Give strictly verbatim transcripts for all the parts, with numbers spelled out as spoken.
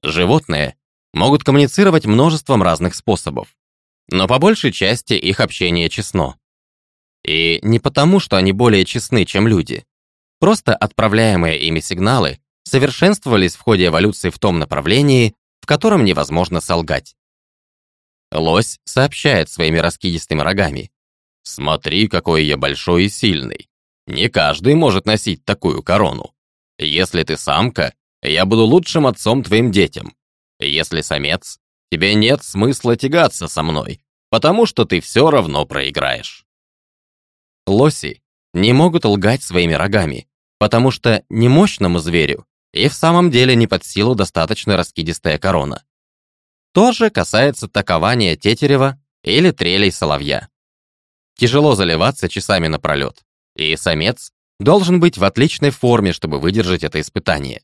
Животные могут коммуницировать множеством разных способов, но по большей части их общение честно. И не потому, что они более честны, чем люди. Просто отправляемые ими сигналы совершенствовались в ходе эволюции в том направлении, в котором невозможно солгать. Лось сообщает своими раскидистыми рогами: «Смотри, какой я большой и сильный. Не каждый может носить такую корону. Если ты самка, я буду лучшим отцом твоим детям. Если самец, тебе нет смысла тягаться со мной, потому что ты все равно проиграешь». Лоси не могут лгать своими рогами, потому что немощному зверю и в самом деле не под силу достаточно раскидистая корона. То же касается такования тетерева или трелей соловья. Тяжело заливаться часами напролет, и самец должен быть в отличной форме, чтобы выдержать это испытание.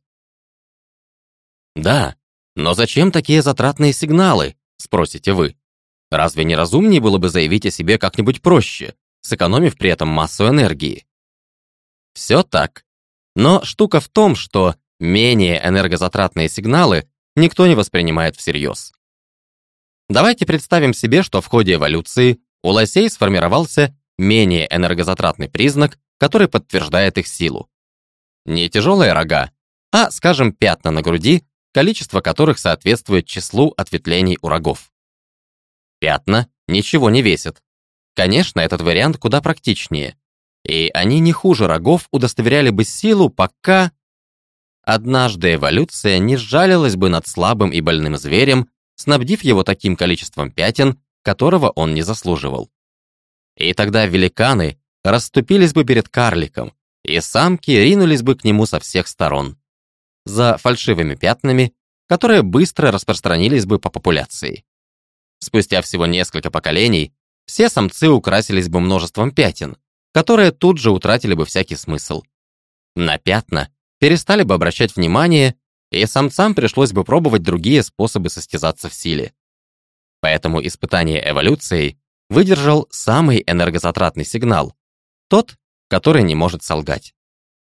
«Да, но зачем такие затратные сигналы?» – спросите вы. Разве не разумнее было бы заявить о себе как-нибудь проще, сэкономив при этом массу энергии? Все так. Но штука в том, что менее энергозатратные сигналы никто не воспринимает всерьез. Давайте представим себе, что в ходе эволюции у лосей сформировался менее энергозатратный признак, который подтверждает их силу. Не тяжелые рога, а, скажем, пятна на груди, количество которых соответствует числу ответвлений у рогов. Пятна ничего не весят. Конечно, этот вариант куда практичнее. И они не хуже рогов удостоверяли бы силу, пока... Однажды эволюция не сжалилась бы над слабым и больным зверем, снабдив его таким количеством пятен, которого он не заслуживал. И тогда великаны расступились бы перед карликом, и самки ринулись бы к нему со всех сторон, за фальшивыми пятнами, которые быстро распространились бы по популяции. Спустя всего несколько поколений все самцы украсились бы множеством пятен, которые тут же утратили бы всякий смысл. На пятна перестали бы обращать внимание, и самцам пришлось бы пробовать другие способы состязаться в силе. Поэтому испытание эволюцией выдержал самый энергозатратный сигнал, тот, который не может солгать.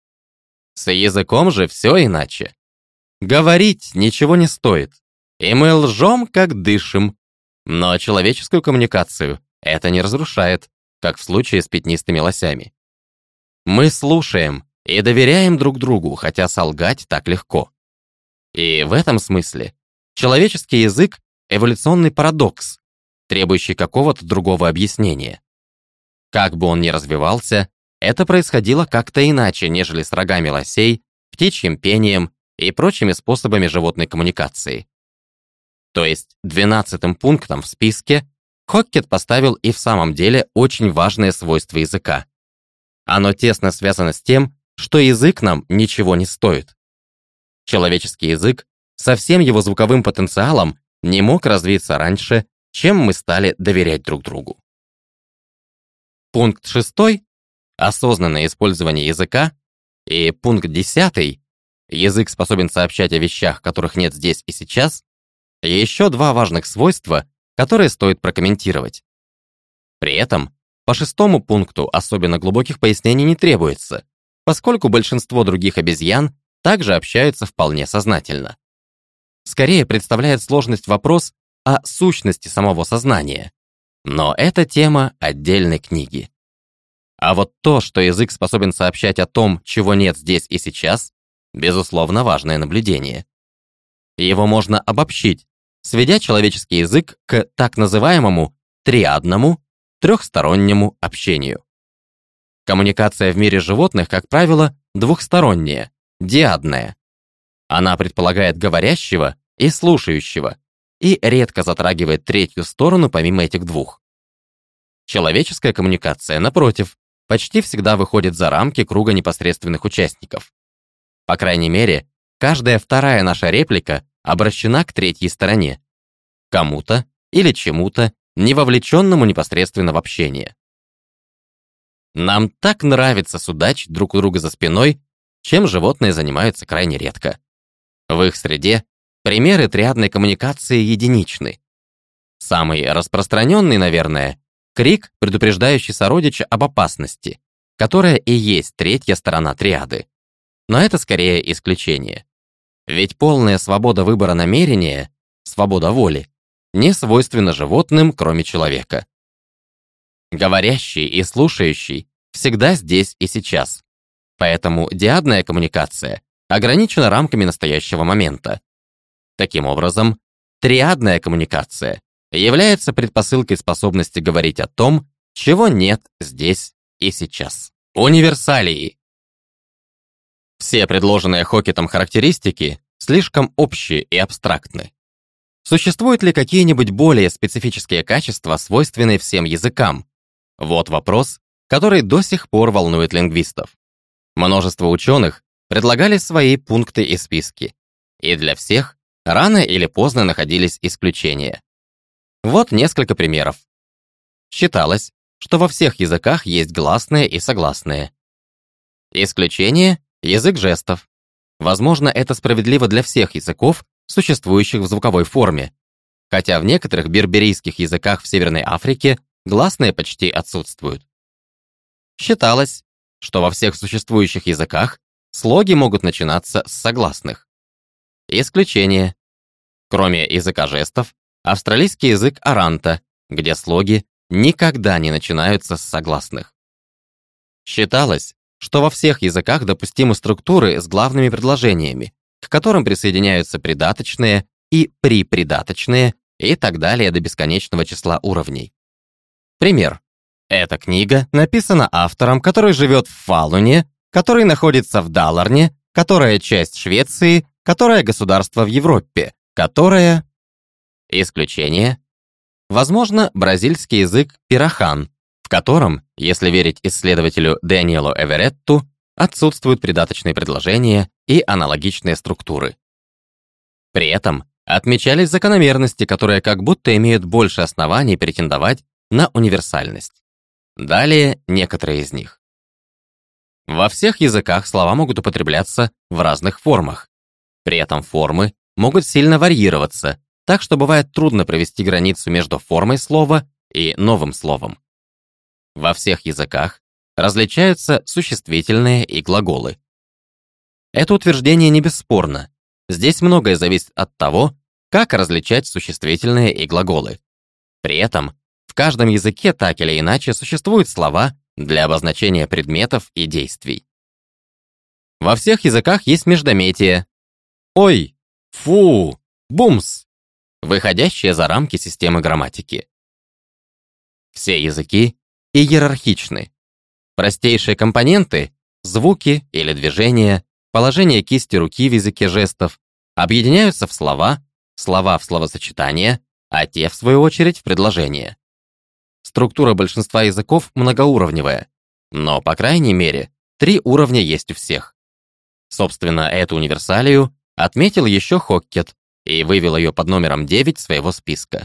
С языком же все иначе. Говорить ничего не стоит, и мы лжем, как дышим. Но человеческую коммуникацию это не разрушает, как в случае с пятнистыми лосями. Мы слушаем и доверяем друг другу, хотя солгать так легко. И в этом смысле человеческий язык — эволюционный парадокс, требующий какого-то другого объяснения. Как бы он ни развивался, это происходило как-то иначе, нежели с рогами лосей, птичьим пением и прочими способами животной коммуникации. То есть двенадцатым пунктом в списке Хоккет поставил и в самом деле очень важное свойство языка. Оно тесно связано с тем, что язык нам ничего не стоит. Человеческий язык со всем его звуковым потенциалом не мог развиться раньше, чем мы стали доверять друг другу. Пункт шестой – осознанное использование языка, и пункт десятый – язык способен сообщать о вещах, которых нет здесь и сейчас, еще два важных свойства, которые стоит прокомментировать. При этом по шестому пункту особенно глубоких пояснений не требуется, поскольку большинство других обезьян также общаются вполне сознательно. Скорее представляет сложность вопрос о сущности самого сознания, но это тема отдельной книги. А вот то, что язык способен сообщать о том, чего нет здесь и сейчас, безусловно, важное наблюдение. Его можно обобщить, сведя человеческий язык к так называемому триадному, трехстороннему общению. Коммуникация в мире животных, как правило, двухсторонняя, диадная. Она предполагает говорящего и слушающего и редко затрагивает третью сторону помимо этих двух. Человеческая коммуникация, напротив, почти всегда выходит за рамки круга непосредственных участников. По крайней мере, каждая вторая наша реплика обращена к третьей стороне, кому-то или чему-то, не вовлеченному непосредственно в общение. Нам так нравится судачить друг у друга за спиной, чем животные занимаются крайне редко. В их среде примеры триадной коммуникации единичны. Самый распространенный, наверное, крик, предупреждающий сородича об опасности, которая и есть третья сторона триады. Но это скорее исключение. Ведь полная свобода выбора намерения, свобода воли, не свойственна животным, кроме человека. Говорящий и слушающий всегда здесь и сейчас. Поэтому диадная коммуникация ограничена рамками настоящего момента. Таким образом, триадная коммуникация является предпосылкой способности говорить о том, чего нет здесь и сейчас. Универсалии. Все предложенные Хокетом характеристики слишком общие и абстрактны. Существуют ли какие-нибудь более специфические качества, свойственные всем языкам? Вот вопрос, который до сих пор волнует лингвистов. Множество ученых предлагали свои пункты и списки, и для всех рано или поздно находились исключения. Вот несколько примеров. Считалось, что во всех языках есть гласные и согласные. Исключение – язык жестов. Возможно, это справедливо для всех языков, существующих в звуковой форме, хотя в некоторых берберийских языках в Северной Африке гласные почти отсутствуют. Считалось, что во всех существующих языках слоги могут начинаться с согласных. Исключение. Кроме языка жестов, австралийский язык аранта, где слоги никогда не начинаются с согласных. Считалось, что во всех языках допустимы структуры с главными предложениями, к которым присоединяются придаточные и припридаточные и так далее до бесконечного числа уровней. Пример. Эта книга написана автором, который живет в Фалуне, который находится в Даларне, которая часть Швеции, которое государство в Европе, которое... Исключение. Возможно, бразильский язык пирахан, в котором, если верить исследователю Дэниелу Эверетту, отсутствуют придаточные предложения и аналогичные структуры. При этом отмечались закономерности, которые как будто имеют больше оснований претендовать на универсальность. Далее некоторые из них. Во всех языках слова могут употребляться в разных формах. При этом формы могут сильно варьироваться, так что бывает трудно провести границу между формой слова и новым словом. Во всех языках различаются существительные и глаголы. Это утверждение не бесспорно. Здесь многое зависит от того, как различать существительные и глаголы. При этом в каждом языке так или иначе существуют слова для обозначения предметов и действий. Во всех языках есть междометия «ой», «фу», «бумс», выходящие за рамки системы грамматики. Все языки иерархичны. Простейшие компоненты – звуки или движения, положение кисти руки в языке жестов – объединяются в слова, слова в словосочетания, а те, в свою очередь, в предложения. Структура большинства языков многоуровневая, но, по крайней мере, три уровня есть у всех. Собственно, эту универсалию отметил еще Хоккет и вывел ее под номером девять своего списка.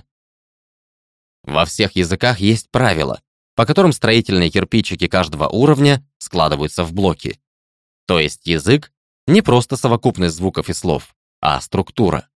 Во всех языках есть правила, по которым строительные кирпичики каждого уровня складываются в блоки. То есть язык не просто совокупность звуков и слов, а структура.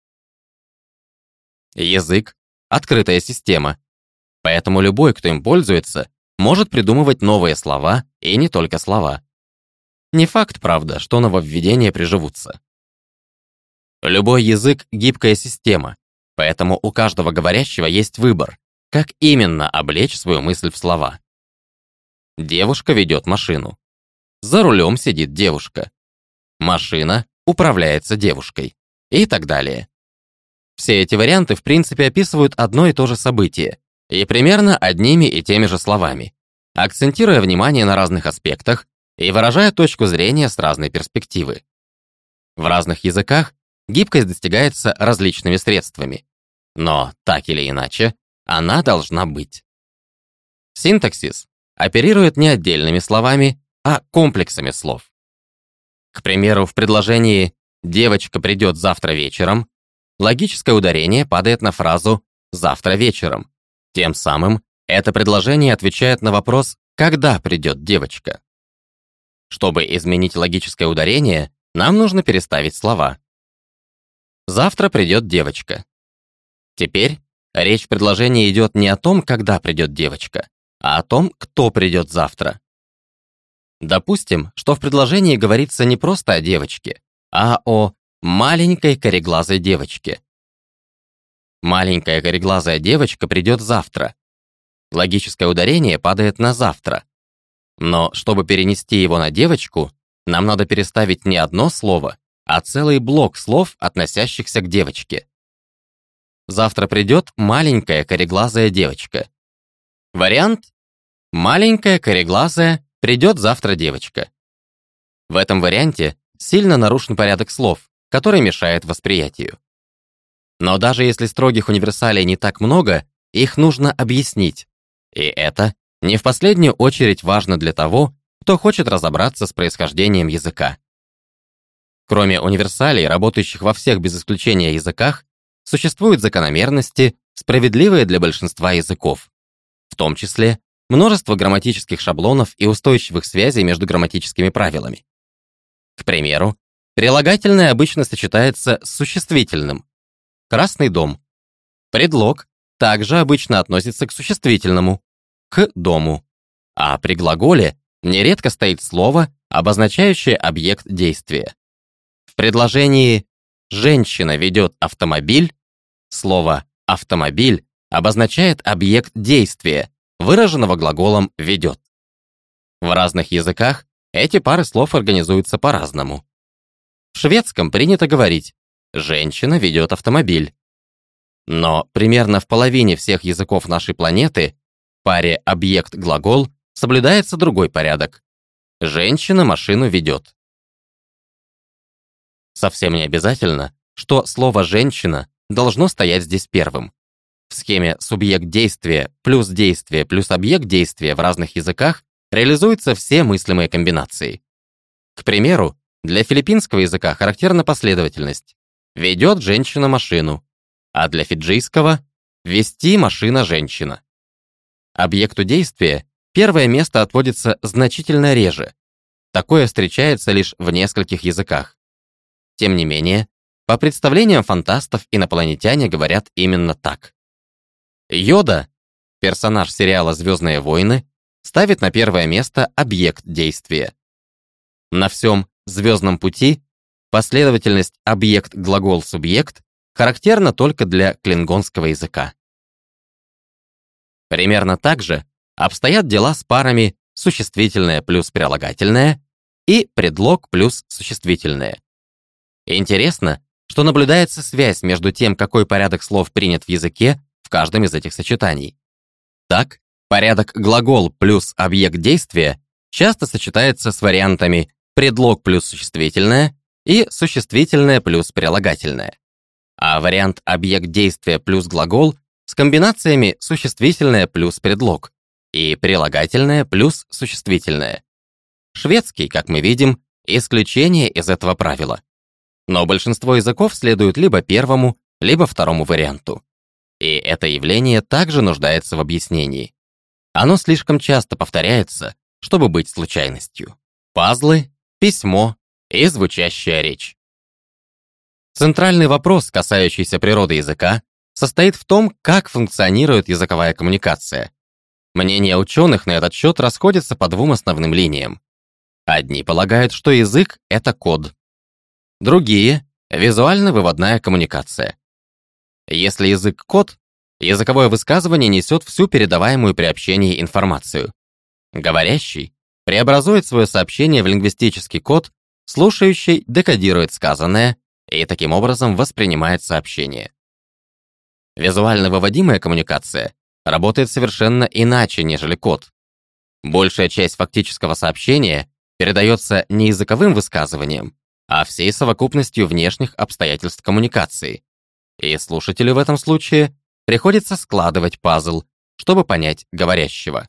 Язык — открытая система, поэтому любой, кто им пользуется, может придумывать новые слова и не только слова. Не факт, правда, что нововведения приживутся. Любой язык — гибкая система, поэтому у каждого говорящего есть выбор, как именно облечь свою мысль в слова. Девушка ведет машину. За рулем сидит девушка. Машина управляется девушкой. И так далее. Все эти варианты в принципе описывают одно и то же событие, и примерно одними и теми же словами, акцентируя внимание на разных аспектах и выражая точку зрения с разной перспективы. В разных языках гибкость достигается различными средствами, но, так или иначе, она должна быть. Синтаксис оперирует не отдельными словами, а комплексами слов. К примеру, в предложении «девочка придет завтра вечером» логическое ударение падает на фразу «завтра вечером». Тем самым это предложение отвечает на вопрос «когда придет девочка?». Чтобы изменить логическое ударение, нам нужно переставить слова. «Завтра придет девочка». Теперь речь в предложении идет не о том, когда придет девочка, а о том, кто придет завтра. Допустим, что в предложении говорится не просто о девочке, а о маленькой кореглазой девочке. Маленькая кореглазая девочка придет завтра. Логическое ударение падает на завтра. Но чтобы перенести его на девочку, нам надо переставить не одно слово, а целый блок слов, относящихся к девочке. Завтра придет маленькая кореглазая девочка. Вариант: маленькая кореглазая придет завтра девочка. В этом варианте сильно нарушен порядок слов, который мешает восприятию. Но даже если строгих универсалей не так много, их нужно объяснить. И это не в последнюю очередь важно для того, кто хочет разобраться с происхождением языка. Кроме универсалей, работающих во всех без исключения языках, существуют закономерности, справедливые для большинства языков, в том числе множество грамматических шаблонов и устойчивых связей между грамматическими правилами. К примеру, прилагательное обычно сочетается с существительным. Красный дом. Предлог также обычно относится к существительному, к дому. А при глаголе нередко стоит слово, обозначающее объект действия. В предложении «женщина ведет автомобиль» слово «автомобиль» обозначает объект действия, выраженного глаголом «ведет». В разных языках эти пары слов организуются по-разному. В шведском принято говорить «женщина ведет автомобиль». Но примерно в половине всех языков нашей планеты в паре объект-глагол соблюдается другой порядок. Женщина машину ведет. Совсем не обязательно, что слово «женщина» должно стоять здесь первым. В схеме субъект действия плюс действие плюс объект действия в разных языках реализуются все мыслимые комбинации. К примеру, для филиппинского языка характерна последовательность «ведет женщина машину», а для фиджийского «вести машина женщина». Объекту действия первое место отводится значительно реже. Такое встречается лишь в нескольких языках. Тем не менее, по представлениям фантастов, инопланетяне говорят именно так. Йода, персонаж сериала «Звездные войны», ставит на первое место объект действия. На всем звездном пути последовательность объект-глагол-субъект характерна только для клингонского языка. Примерно так же обстоят дела с парами существительное плюс прилагательное и предлог плюс существительное. Интересно, что наблюдается связь между тем, какой порядок слов принят в языке в каждом из этих сочетаний. Так, порядок глагол плюс объект действия часто сочетается с вариантами предлог плюс существительное и существительное плюс прилагательное, а вариант объект действия плюс глагол с комбинациями существительное плюс предлог и прилагательное плюс существительное. Шведский, как мы видим, исключение из этого правила. Но большинство языков следуют либо первому, либо второму варианту. И это явление также нуждается в объяснении. Оно слишком часто повторяется, чтобы быть случайностью. Пазлы, письмо и звучащая речь. Центральный вопрос, касающийся природы языка, состоит в том, как функционирует языковая коммуникация. Мнения ученых на этот счет расходятся по двум основным линиям. Одни полагают, что язык — это код. Другие — визуально-выводная коммуникация. Если язык — код, языковое высказывание несет всю передаваемую при общении информацию. Говорящий преобразует свое сообщение в лингвистический код, слушающий декодирует сказанное и таким образом воспринимает сообщение. Визуально-выводимая коммуникация работает совершенно иначе, нежели код. Большая часть фактического сообщения передается не языковым высказыванием, а всей совокупностью внешних обстоятельств коммуникации. И слушателю в этом случае приходится складывать пазл, чтобы понять говорящего.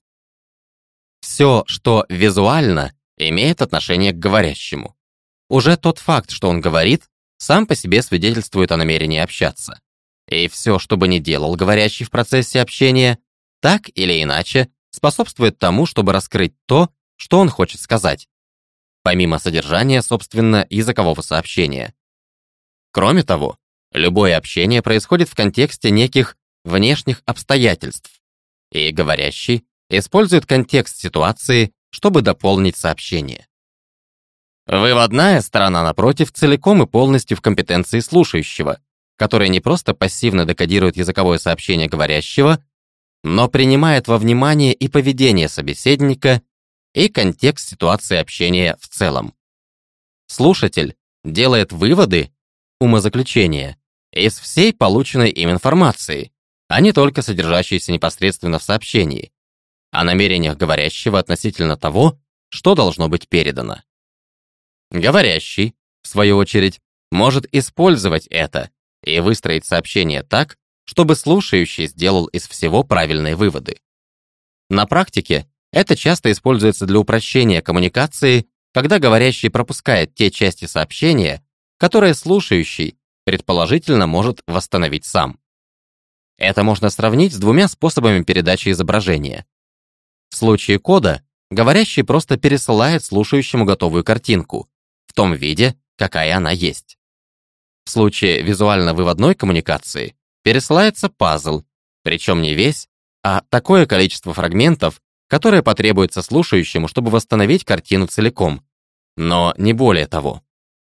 Все, что визуально, имеет отношение к говорящему. Уже тот факт, что он говорит, сам по себе свидетельствует о намерении общаться. И все, что бы ни делал говорящий в процессе общения, так или иначе способствует тому, чтобы раскрыть то, что он хочет сказать, помимо содержания, собственно, языкового сообщения. Кроме того, любое общение происходит в контексте неких внешних обстоятельств, и говорящий использует контекст ситуации, чтобы дополнить сообщение. Выводная сторона, напротив, целиком и полностью в компетенции слушающего, который не просто пассивно декодирует языковое сообщение говорящего, но принимает во внимание и поведение собеседника, и контекст ситуации общения в целом. Слушатель делает выводы, умозаключения, из всей полученной им информации, а не только содержащейся непосредственно в сообщении, о намерениях говорящего относительно того, что должно быть передано. Говорящий, в свою очередь, может использовать это и выстроить сообщение так, чтобы слушающий сделал из всего правильные выводы. На практике это часто используется для упрощения коммуникации, когда говорящий пропускает те части сообщения, которые слушающий предположительно может восстановить сам. Это можно сравнить с двумя способами передачи изображения. В случае кода говорящий просто пересылает слушающему готовую картинку в том виде, какая она есть. В случае визуально-выводной коммуникации пересылается пазл, причем не весь, а такое количество фрагментов, которое потребуется слушающему, чтобы восстановить картину целиком, но не более того.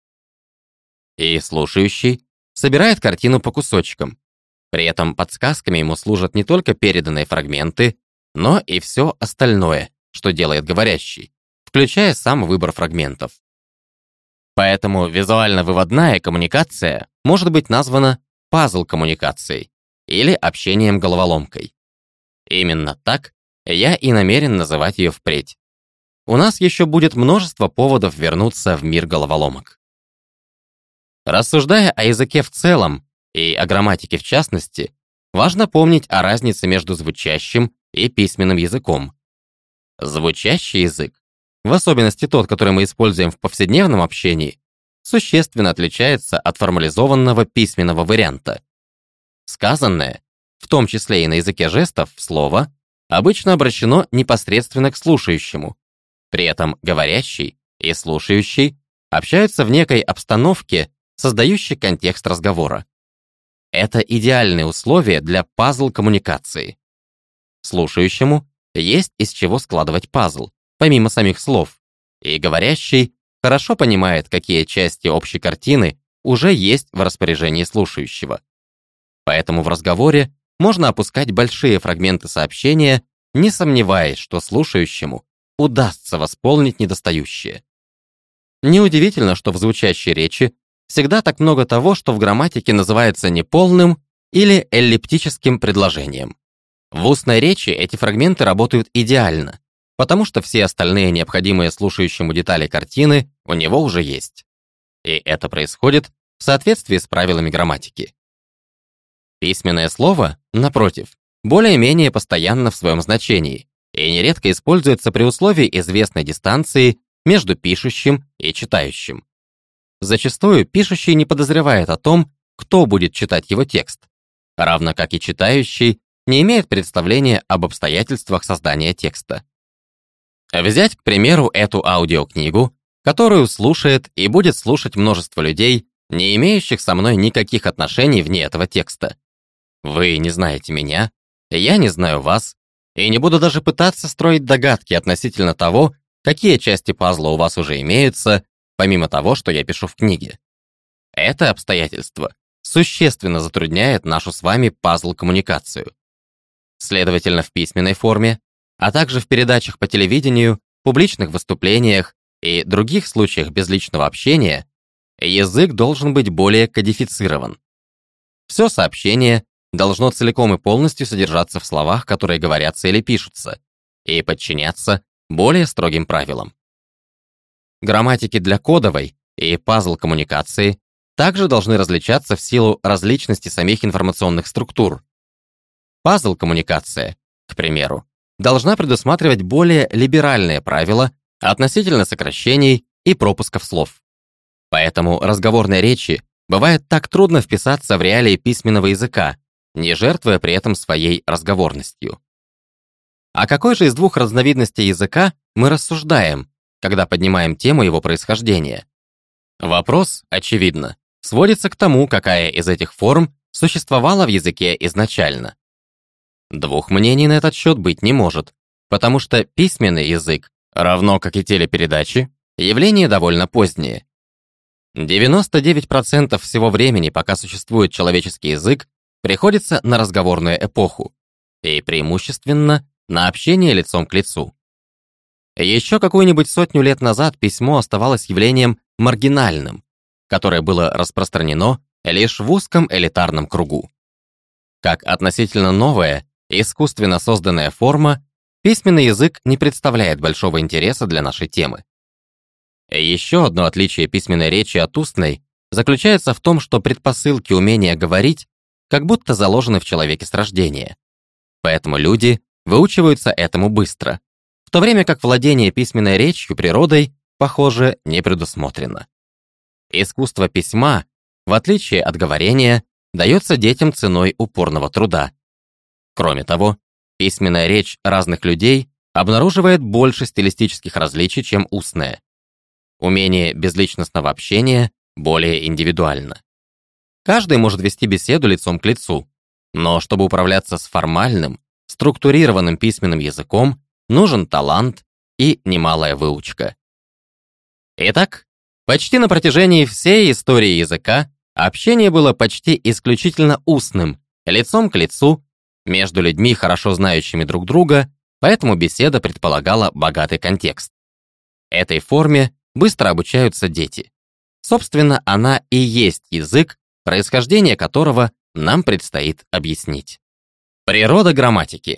И слушающий собирает картину по кусочкам. При этом подсказками ему служат не только переданные фрагменты, но и все остальное, что делает говорящий, включая сам выбор фрагментов. Поэтому визуально-выводная коммуникация может быть названа пазл-коммуникацией или общением-головоломкой. Именно так я и намерен называть ее впредь. У нас еще будет множество поводов вернуться в мир головоломок. Рассуждая о языке в целом и о грамматике в частности, важно помнить о разнице между звучащим и письменным языком. Звучащий язык, в особенности тот, который мы используем в повседневном общении, существенно отличается от формализованного письменного варианта. Сказанное, в том числе и на языке жестов, слово, обычно обращено непосредственно к слушающему. При этом говорящий и слушающий общаются в некой обстановке, создающей контекст разговора. Это идеальные условия для пазл-коммуникации. Слушающему есть из чего складывать пазл, помимо самих слов, и говорящий хорошо понимает, какие части общей картины уже есть в распоряжении слушающего. Поэтому в разговоре можно опускать большие фрагменты сообщения, не сомневаясь, что слушающему удастся восполнить недостающее. Неудивительно, что в звучащей речи всегда так много того, что в грамматике называется неполным или эллиптическим предложением. В устной речи эти фрагменты работают идеально, потому что все остальные необходимые слушающему детали картины у него уже есть. И это происходит в соответствии с правилами грамматики. Письменное слово, напротив, более-менее постоянно в своем значении и нередко используется при условии известной дистанции между пишущим и читающим. Зачастую пишущий не подозревает о том, кто будет читать его текст, равно как и читающий не имеет представления об обстоятельствах создания текста. Взять, к примеру, эту аудиокнигу, которую слушает и будет слушать множество людей, не имеющих со мной никаких отношений вне этого текста. Вы не знаете меня, я не знаю вас, и не буду даже пытаться строить догадки относительно того, какие части пазла у вас уже имеются, помимо того, что я пишу в книге. Это обстоятельство существенно затрудняет нашу с вами пазл-коммуникацию. Следовательно, в письменной форме, а также в передачах по телевидению, публичных выступлениях и других случаях безличного общения, язык должен быть более кодифицирован. Все сообщение должно целиком и полностью содержаться в словах, которые говорятся или пишутся, и подчиняться более строгим правилам. Грамматики для кодовой и пазл-коммуникации также должны различаться в силу различности самих информационных структур. Пазл-коммуникация, к примеру, должна предусматривать более либеральные правила относительно сокращений и пропусков слов. Поэтому разговорной речи бывает так трудно вписаться в реалии письменного языка, не жертвуя при этом своей разговорностью. О какой же из двух разновидностей языка мы рассуждаем, когда поднимаем тему его происхождения? Вопрос, очевидно, сводится к тому, какая из этих форм существовала в языке изначально. Двух мнений на этот счет быть не может, потому что письменный язык, равно как и телепередачи, явление довольно позднее. девяносто девять процентов всего времени, пока существует человеческий язык, приходится на разговорную эпоху, и преимущественно на общение лицом к лицу. Еще какую-нибудь сотню лет назад письмо оставалось явлением маргинальным, которое было распространено лишь в узком элитарном кругу. Как относительно новая, искусственно созданная форма, письменный язык не представляет большого интереса для нашей темы. Еще одно отличие письменной речи от устной заключается в том, что предпосылки умения говорить как будто заложены в человеке с рождения. Поэтому люди выучиваются этому быстро, в то время как владение письменной речью природой, похоже, не предусмотрено. Искусство письма, в отличие от говорения, дается детям ценой упорного труда. Кроме того, письменная речь разных людей обнаруживает больше стилистических различий, чем устная. Умение безличностного общения более индивидуально. Каждый может вести беседу лицом к лицу, но чтобы управляться с формальным, структурированным письменным языком, нужен талант и немалая выучка. Итак, почти на протяжении всей истории языка общение было почти исключительно устным, лицом к лицу, между людьми, хорошо знающими друг друга, поэтому беседа предполагала богатый контекст. Этой форме быстро обучаются дети. Собственно, она и есть язык, происхождение которого нам предстоит объяснить. Природа грамматики.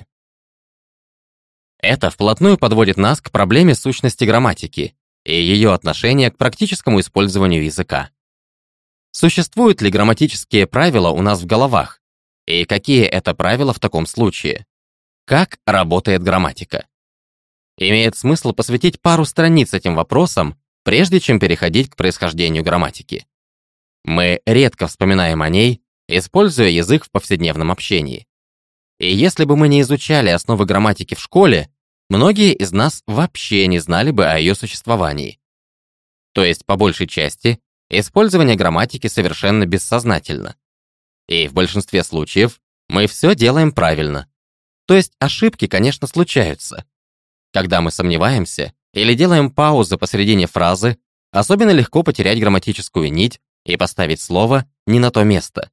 Это вплотную подводит нас к проблеме сущности грамматики и ее отношения к практическому использованию языка. Существуют ли грамматические правила у нас в головах? И какие это правила в таком случае? Как работает грамматика? Имеет смысл посвятить пару страниц этим вопросам, прежде чем переходить к происхождению грамматики. Мы редко вспоминаем о ней, используя язык в повседневном общении. И если бы мы не изучали основы грамматики в школе, многие из нас вообще не знали бы о ее существовании. То есть, по большей части, использование грамматики совершенно бессознательно. И в большинстве случаев мы все делаем правильно. То есть ошибки, конечно, случаются. Когда мы сомневаемся или делаем паузы посередине фразы, особенно легко потерять грамматическую нить и поставить слово не на то место.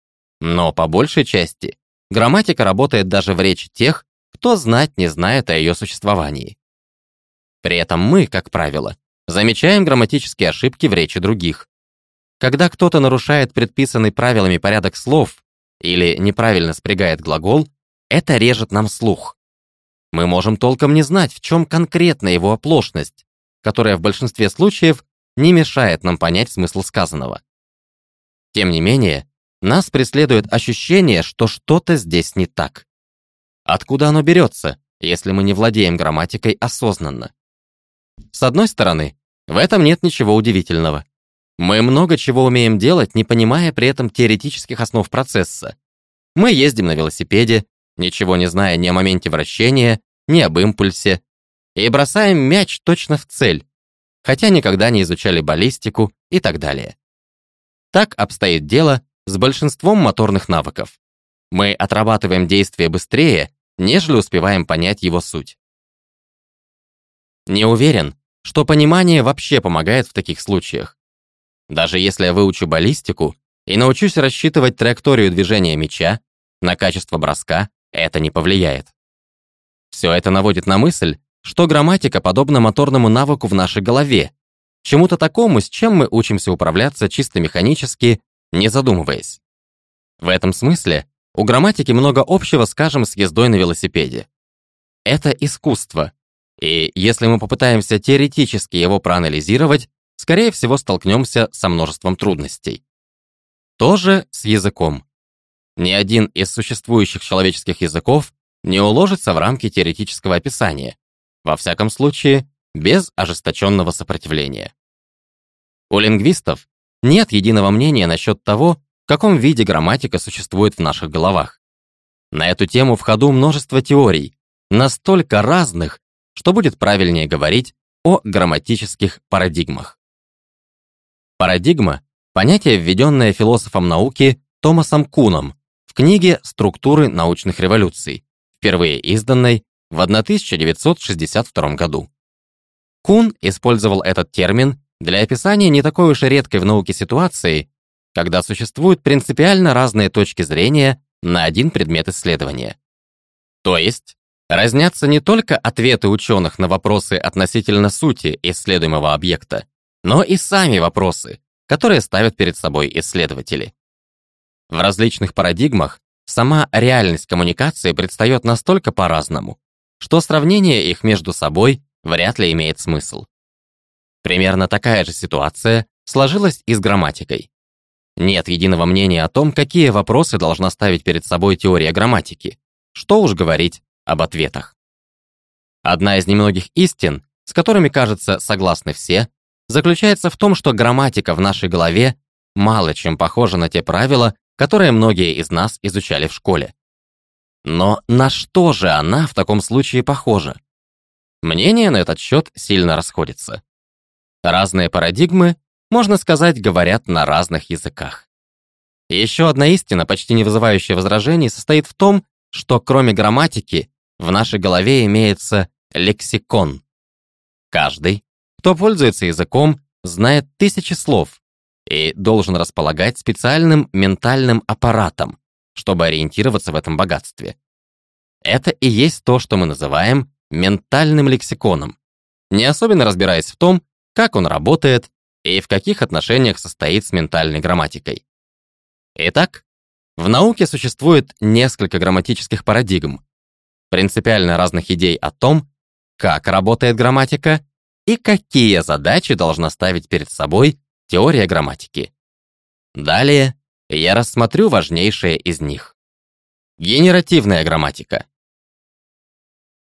Но по большей части грамматика работает даже в речи тех, кто знать не знает о ее существовании. При этом мы, как правило, замечаем грамматические ошибки в речи других. Когда кто-то нарушает предписанный правилами порядок слов или неправильно спрягает глагол, это режет нам слух. Мы можем толком не знать, в чем конкретно его оплошность, которая в большинстве случаев не мешает нам понять смысл сказанного. Тем не менее, нас преследует ощущение, что что-то здесь не так. Откуда оно берется, если мы не владеем грамматикой осознанно? С одной стороны, в этом нет ничего удивительного. Мы много чего умеем делать, не понимая при этом теоретических основ процесса. Мы ездим на велосипеде, ничего не зная ни о моменте вращения, ни об импульсе, и бросаем мяч точно в цель, хотя никогда не изучали баллистику и так далее. Так обстоит дело с большинством моторных навыков. Мы отрабатываем действие быстрее, нежели успеваем понять его суть. Не уверен, что понимание вообще помогает в таких случаях. Даже если я выучу баллистику и научусь рассчитывать траекторию движения мяча, на качество броска это не повлияет. Все это наводит на мысль, что грамматика подобна моторному навыку в нашей голове, чему-то такому, с чем мы учимся управляться чисто механически, не задумываясь. В этом смысле у грамматики много общего, скажем, с ездой на велосипеде. Это искусство, и если мы попытаемся теоретически его проанализировать, скорее всего столкнемся со множеством трудностей. То же с языком. Ни один из существующих человеческих языков не уложится в рамки теоретического описания, во всяком случае, без ожесточенного сопротивления. У лингвистов нет единого мнения насчет того, в каком виде грамматика существует в наших головах. На эту тему в ходу множество теорий, настолько разных, что будет правильнее говорить о грамматических парадигмах. Парадигма – понятие, введенное философом науки Томасом Куном в книге «Структуры научных революций», впервые изданной в тысяча девятьсот шестьдесят втором году. Кун использовал этот термин для описания не такой уж и редкой в науке ситуации, когда существуют принципиально разные точки зрения на один предмет исследования. То есть, разнятся не только ответы ученых на вопросы относительно сути исследуемого объекта, но и сами вопросы, которые ставят перед собой исследователи. В различных парадигмах сама реальность коммуникации предстает настолько по-разному, что сравнение их между собой вряд ли имеет смысл. Примерно такая же ситуация сложилась и с грамматикой. Нет единого мнения о том, какие вопросы должна ставить перед собой теория грамматики, что уж говорить об ответах. Одна из немногих истин, с которыми, кажется, согласны все, заключается в том, что грамматика в нашей голове мало чем похожа на те правила, которые многие из нас изучали в школе. Но на что же она в таком случае похожа? Мнения на этот счет сильно расходятся. Разные парадигмы, можно сказать, говорят на разных языках. Еще одна истина, почти не вызывающая возражений, состоит в том, что кроме грамматики в нашей голове имеется лексикон. Каждый, кто пользуется языком, знает тысячи слов и должен располагать специальным ментальным аппаратом, чтобы ориентироваться в этом богатстве. Это и есть то, что мы называем ментальным лексиконом, не особенно разбираясь в том, как он работает и в каких отношениях состоит с ментальной грамматикой. Итак, в науке существует несколько грамматических парадигм, принципиально разных идей о том, как работает грамматика и какие задачи должна ставить перед собой теория грамматики. Далее я рассмотрю важнейшие из них. Генеративная грамматика.